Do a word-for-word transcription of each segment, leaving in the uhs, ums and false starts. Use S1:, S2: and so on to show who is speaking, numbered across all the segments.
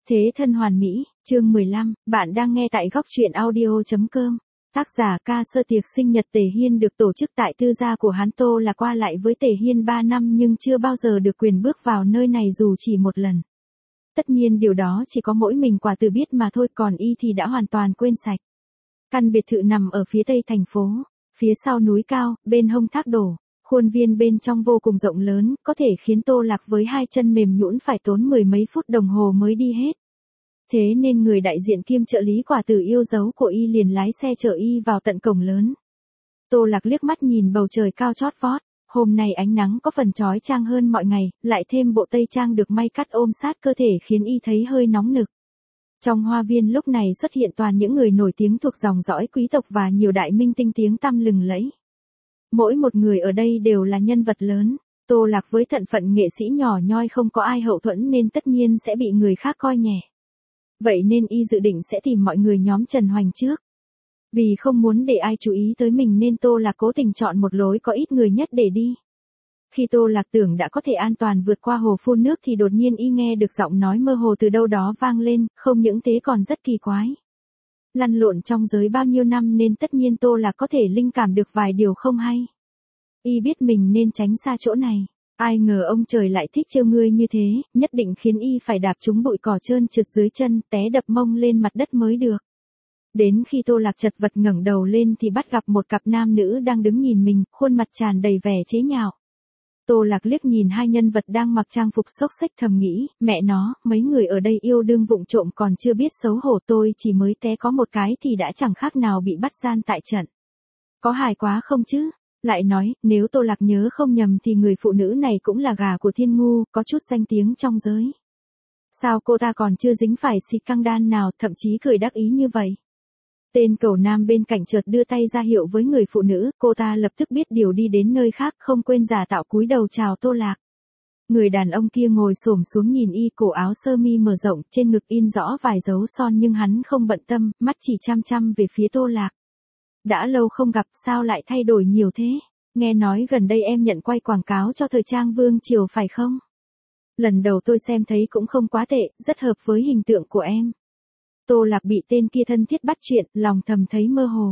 S1: Thế thân hoàn mỹ, chương mười lăm, bạn đang nghe tại góc truyện audio chấm com. Tác giả ca sơ tiệc sinh nhật Tề Hiên được tổ chức tại tư gia của hắn. Tô Lạc qua lại với Tề Hiên ba năm nhưng chưa bao giờ được quyền bước vào nơi này dù chỉ một lần. Tất nhiên điều đó chỉ có mỗi mình Quả Tử biết mà thôi, còn y thì đã hoàn toàn quên sạch. Căn biệt thự nằm ở phía tây thành phố, phía sau núi cao, bên hông thác đổ. Khuôn viên bên trong vô cùng rộng lớn, có thể khiến Tô Lạc với hai chân mềm nhũn phải tốn mười mấy phút đồng hồ mới đi hết. Thế nên người đại diện kiêm trợ lý Quả Tử yêu dấu của y liền lái xe chở y vào tận cổng lớn. Tô Lạc liếc mắt nhìn bầu trời cao chót vót, hôm nay ánh nắng có phần chói chang hơn mọi ngày, lại thêm bộ tây trang được may cắt ôm sát cơ thể khiến y thấy hơi nóng nực. Trong hoa viên lúc này xuất hiện toàn những người nổi tiếng thuộc dòng dõi quý tộc và nhiều đại minh tinh tiếng tăm lừng lẫy. Mỗi một người ở đây đều là nhân vật lớn, Tô Lạc với thân phận nghệ sĩ nhỏ nhoi không có ai hậu thuẫn nên tất nhiên sẽ bị người khác coi nhẹ. Vậy nên y dự định sẽ tìm mọi người nhóm Trần Hoành trước. Vì không muốn để ai chú ý tới mình nên Tô Lạc cố tình chọn một lối có ít người nhất để đi. Khi Tô Lạc tưởng đã có thể an toàn vượt qua hồ phun nước thì đột nhiên y nghe được giọng nói mơ hồ từ đâu đó vang lên, không những thế còn rất kỳ quái. Lăn lộn trong giới bao nhiêu năm nên tất nhiên Tô Lạc có thể linh cảm được vài điều không hay. Y biết mình nên tránh xa chỗ này. Ai ngờ ông trời lại thích trêu ngươi như thế, nhất định khiến y phải đạp trúng bụi cỏ trơn trượt dưới chân, té đập mông lên mặt đất mới được. Đến khi Tô Lạc chật vật ngẩng đầu lên thì bắt gặp một cặp nam nữ đang đứng nhìn mình, khuôn mặt tràn đầy vẻ chế nhạo. Tô Lạc liếc nhìn hai nhân vật đang mặc trang phục xốc xếch thầm nghĩ, mẹ nó, mấy người ở đây yêu đương vụng trộm còn chưa biết xấu hổ, tôi chỉ mới té có một cái thì đã chẳng khác nào bị bắt gian tại trận. Có hài quá không chứ? Lại nói, nếu Tô Lạc nhớ không nhầm thì người phụ nữ này cũng là gà của Thiên Ngu, có chút danh tiếng trong giới. Sao cô ta còn chưa dính phải xịt căng đan nào, thậm chí cười đắc ý như vậy? Tên cẩu nam bên cạnh chợt đưa tay ra hiệu với người phụ nữ, cô ta lập tức biết điều đi đến nơi khác, không quên giả tạo cúi đầu chào Tô Lạc. Người đàn ông kia ngồi xổm xuống nhìn y, cổ áo sơ mi mở rộng, trên ngực in rõ vài dấu son nhưng hắn không bận tâm, mắt chỉ chăm chăm về phía Tô Lạc. Đã lâu không gặp, sao lại thay đổi nhiều thế? Nghe nói gần đây em nhận quay quảng cáo cho thời trang Vương Triều phải không? Lần đầu tôi xem thấy cũng không quá tệ, rất hợp với hình tượng của em. Tô Lạc bị tên kia thân thiết bắt chuyện, lòng thầm thấy mơ hồ.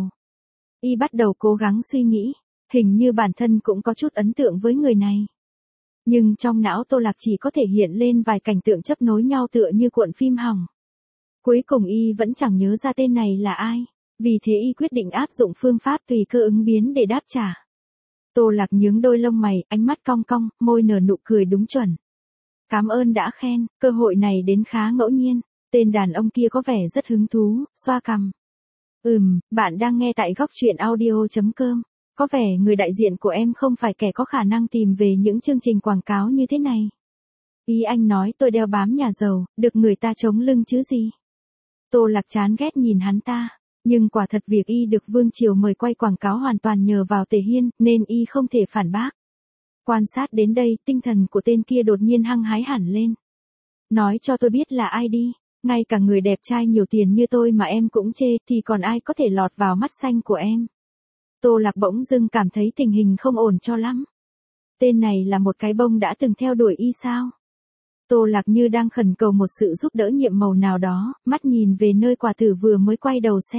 S1: Y bắt đầu cố gắng suy nghĩ, hình như bản thân cũng có chút ấn tượng với người này. Nhưng trong não Tô Lạc chỉ có thể hiện lên vài cảnh tượng chấp nối nhau tựa như cuộn phim hỏng. Cuối cùng y vẫn chẳng nhớ ra tên này là ai. Vì thế y quyết định áp dụng phương pháp tùy cơ ứng biến để đáp trả. Tô Lạc nhướng đôi lông mày, ánh mắt cong cong, môi nở nụ cười đúng chuẩn. Cảm ơn đã khen, cơ hội này đến khá ngẫu nhiên. Tên đàn ông kia có vẻ rất hứng thú, xoa cằm. Ừm, bạn đang nghe tại góc truyện audio chấm com. Có vẻ người đại diện của em không phải kẻ có khả năng tìm về những chương trình quảng cáo như thế này. Ý anh nói tôi đeo bám nhà giàu, được người ta chống lưng chứ gì. Tô Lạc chán ghét nhìn hắn ta. Nhưng quả thật việc y được Vương Triều mời quay quảng cáo hoàn toàn nhờ vào Tề Hiên, nên y không thể phản bác. Quan sát đến đây, tinh thần của tên kia đột nhiên hăng hái hẳn lên. Nói cho tôi biết là ai đi, ngay cả người đẹp trai nhiều tiền như tôi mà em cũng chê, thì còn ai có thể lọt vào mắt xanh của em. Tô Lạc bỗng dưng cảm thấy tình hình không ổn cho lắm. Tên này là một cái bông đã từng theo đuổi y sao? Tô Lạc như đang khẩn cầu một sự giúp đỡ nhiệm màu nào đó, mắt nhìn về nơi Quả Tử vừa mới quay đầu xe.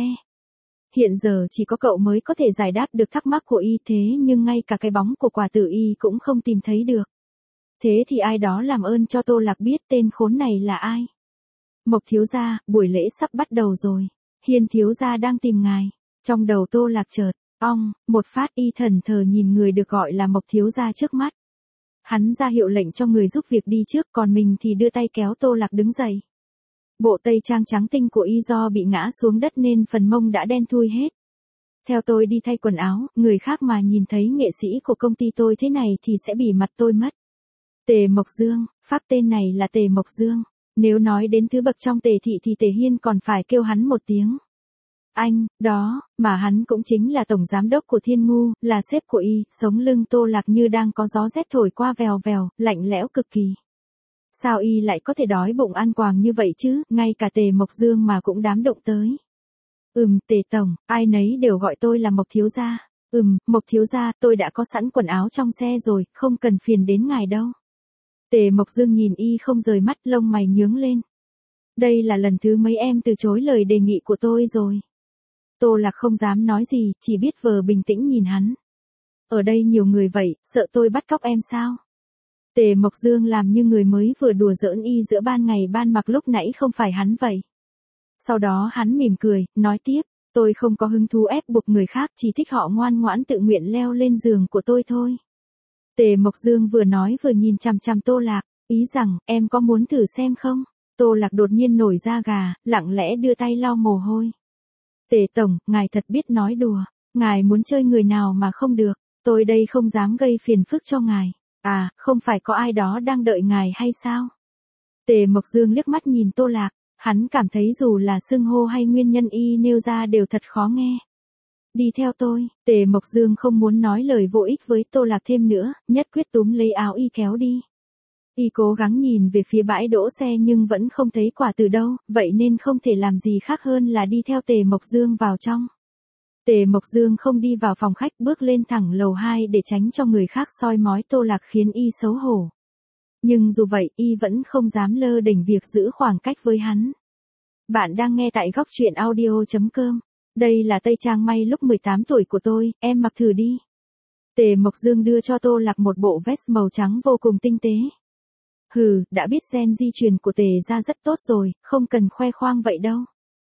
S1: Hiện giờ chỉ có cậu mới có thể giải đáp được thắc mắc của y, thế nhưng ngay cả cái bóng của Quả Tử y cũng không tìm thấy được. Thế thì ai đó làm ơn cho Tô Lạc biết tên khốn này là ai. Mộc thiếu gia, buổi lễ sắp bắt đầu rồi. Hiên thiếu gia đang tìm ngài. Trong đầu Tô Lạc chợt, ong, một phát y thần thờ nhìn người được gọi là Mộc thiếu gia trước mắt. Hắn ra hiệu lệnh cho người giúp việc đi trước, còn mình thì đưa tay kéo Tô Lạc đứng dậy. Bộ tây trang trắng tinh của y do bị ngã xuống đất nên phần mông đã đen thui hết. Theo tôi đi thay quần áo, người khác mà nhìn thấy nghệ sĩ của công ty tôi thế này thì sẽ bỉ mặt tôi mất. Tề Mộc Dương, pháp tên này là Tề Mộc Dương. Nếu nói đến thứ bậc trong Tề thị thì Tề Hiên còn phải kêu hắn một tiếng anh, đó, mà hắn cũng chính là tổng giám đốc của Thiên Ngu, là sếp của y. Sống lưng Tô Lạc như đang có gió rét thổi qua vèo vèo, lạnh lẽo cực kỳ. Sao y lại có thể đói bụng ăn quàng như vậy chứ, ngay cả Tề Mộc Dương mà cũng dám động tới. Ừm, Tề tổng, ai nấy đều gọi tôi là Mộc thiếu gia. Ừm, Mộc thiếu gia, tôi đã có sẵn quần áo trong xe rồi, không cần phiền đến ngài đâu. Tề Mộc Dương nhìn y không rời mắt, lông mày nhướng lên. Đây là lần thứ mấy em từ chối lời đề nghị của tôi rồi. Tô Lạc không dám nói gì, chỉ biết vờ bình tĩnh nhìn hắn. Ở đây nhiều người vậy, sợ tôi bắt cóc em sao? Tề Mộc Dương làm như người mới vừa đùa giỡn y giữa ban ngày ban mặt lúc nãy không phải hắn vậy. Sau đó hắn mỉm cười, nói tiếp, tôi không có hứng thú ép buộc người khác, chỉ thích họ ngoan ngoãn tự nguyện leo lên giường của tôi thôi. Tề Mộc Dương vừa nói vừa nhìn chằm chằm Tô Lạc, ý rằng, em có muốn thử xem không? Tô Lạc đột nhiên nổi da gà, lặng lẽ đưa tay lau mồ hôi. Tề Tổng, ngài thật biết nói đùa, ngài muốn chơi người nào mà không được, tôi đây không dám gây phiền phức cho ngài. À, không phải có ai đó đang đợi ngài hay sao? Tề Mộc Dương liếc mắt nhìn Tô Lạc, hắn cảm thấy dù là xưng hô hay nguyên nhân y nêu ra đều thật khó nghe. Đi theo tôi, Tề Mộc Dương không muốn nói lời vô ích với Tô Lạc thêm nữa, nhất quyết túm lấy áo y kéo đi. Y cố gắng nhìn về phía bãi đỗ xe nhưng vẫn không thấy quả từ đâu, vậy nên không thể làm gì khác hơn là đi theo Tề Mộc Dương vào trong. Tề Mộc Dương không đi vào phòng khách, bước lên thẳng lầu hai để tránh cho người khác soi mói Tô Lạc khiến y xấu hổ. Nhưng dù vậy, y vẫn không dám lơ đễnh việc giữ khoảng cách với hắn. Bạn đang nghe tại góc truyện audio chấm com. Đây là tây trang may lúc mười tám tuổi của tôi, em mặc thử đi. Tề Mộc Dương đưa cho Tô Lạc một bộ vest màu trắng vô cùng tinh tế. Hừ, đã biết gen di truyền của Tề gia rất tốt rồi, không cần khoe khoang vậy đâu.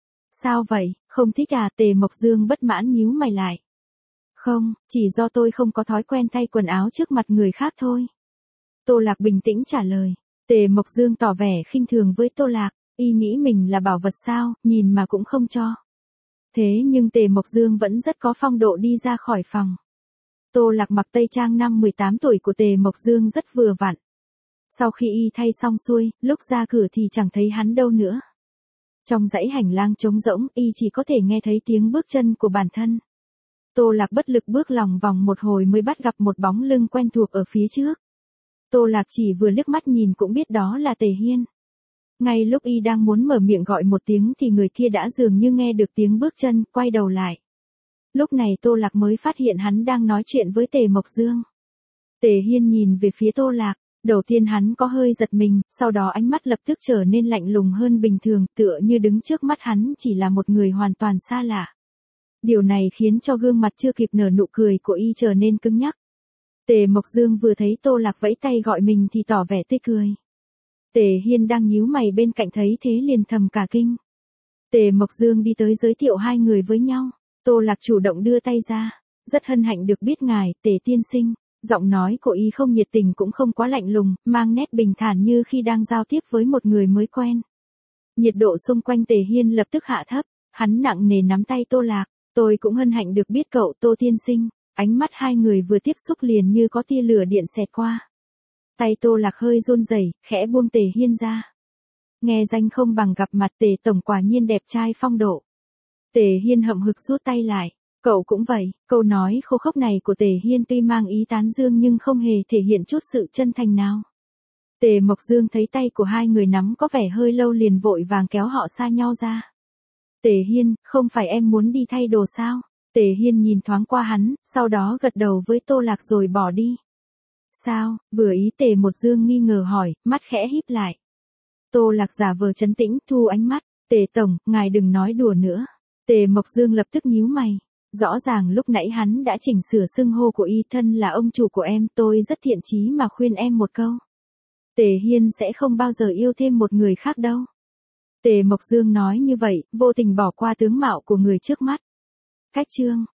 S1: Sao vậy, không thích à? Tề Mộc Dương bất mãn nhíu mày lại. Không, chỉ do tôi không có thói quen thay quần áo trước mặt người khác thôi. Tô Lạc bình tĩnh trả lời. Tề Mộc Dương tỏ vẻ khinh thường với Tô Lạc, y nghĩ mình là bảo vật sao, nhìn mà cũng không cho. Thế nhưng Tề Mộc Dương vẫn rất có phong độ đi ra khỏi phòng. Tô Lạc mặc tây trang năm mười tám tuổi của Tề Mộc Dương rất vừa vặn. Sau khi y thay xong xuôi, lúc ra cửa thì chẳng thấy hắn đâu nữa. Trong dãy hành lang trống rỗng, y chỉ có thể nghe thấy tiếng bước chân của bản thân. Tô Lạc bất lực bước lòng vòng một hồi mới bắt gặp một bóng lưng quen thuộc ở phía trước. Tô Lạc chỉ vừa liếc mắt nhìn cũng biết đó là Tề Hiên. Ngay lúc y đang muốn mở miệng gọi một tiếng thì người kia đã dường như nghe được tiếng bước chân, quay đầu lại. Lúc này Tô Lạc mới phát hiện hắn đang nói chuyện với Tề Mộc Dương. Tề Hiên nhìn về phía Tô Lạc, đầu tiên hắn có hơi giật mình, sau đó ánh mắt lập tức trở nên lạnh lùng hơn bình thường, tựa như đứng trước mắt hắn chỉ là một người hoàn toàn xa lạ. Điều này khiến cho gương mặt chưa kịp nở nụ cười của y trở nên cứng nhắc. Tề Mộc Dương vừa thấy Tô Lạc vẫy tay gọi mình thì tỏ vẻ tươi cười. Tề Hiên đang nhíu mày bên cạnh thấy thế liền thầm cả kinh. Tề Mộc Dương đi tới giới thiệu hai người với nhau. Tô Lạc chủ động đưa tay ra. Rất hân hạnh được biết ngài, Tề tiên sinh. Giọng nói của y không nhiệt tình cũng không quá lạnh lùng, mang nét bình thản như khi đang giao tiếp với một người mới quen. Nhiệt độ xung quanh Tề Hiên lập tức hạ thấp, hắn nặng nề nắm tay Tô Lạc. Tôi cũng hân hạnh được biết cậu, Tô tiên sinh. Ánh mắt hai người vừa tiếp xúc liền như có tia lửa điện xẹt qua. Tay Tô Lạc hơi run rẩy, khẽ buông Tề Hiên ra. Nghe danh không bằng gặp mặt, Tề tổng quả nhiên đẹp trai phong độ. Tề Hiên hậm hực rút tay lại. Cậu cũng vậy. Câu nói khô khốc này của Tề Hiên tuy mang ý tán dương nhưng không hề thể hiện chút sự chân thành nào. Tề Mộc Dương thấy tay của hai người nắm có vẻ hơi lâu liền vội vàng kéo họ xa nhau ra. Tề Hiên, không phải em muốn đi thay đồ sao? Tề Hiên nhìn thoáng qua hắn, sau đó gật đầu với Tô Lạc rồi bỏ đi. Sao? Vừa ý Tề Mộc Dương nghi ngờ hỏi, mắt khẽ híp lại. Tô Lạc giả vờ trấn tĩnh, thu ánh mắt. Tề tổng, ngài đừng nói đùa nữa. Tề Mộc Dương lập tức nhíu mày. Rõ ràng lúc nãy hắn đã chỉnh sửa xưng hô của y, thân là ông chủ của em, tôi rất thiện chí mà khuyên em một câu. Tề Hiên sẽ không bao giờ yêu thêm một người khác đâu. Tề Mộc Dương nói như vậy, vô tình bỏ qua tướng mạo của người trước mắt. Cách chương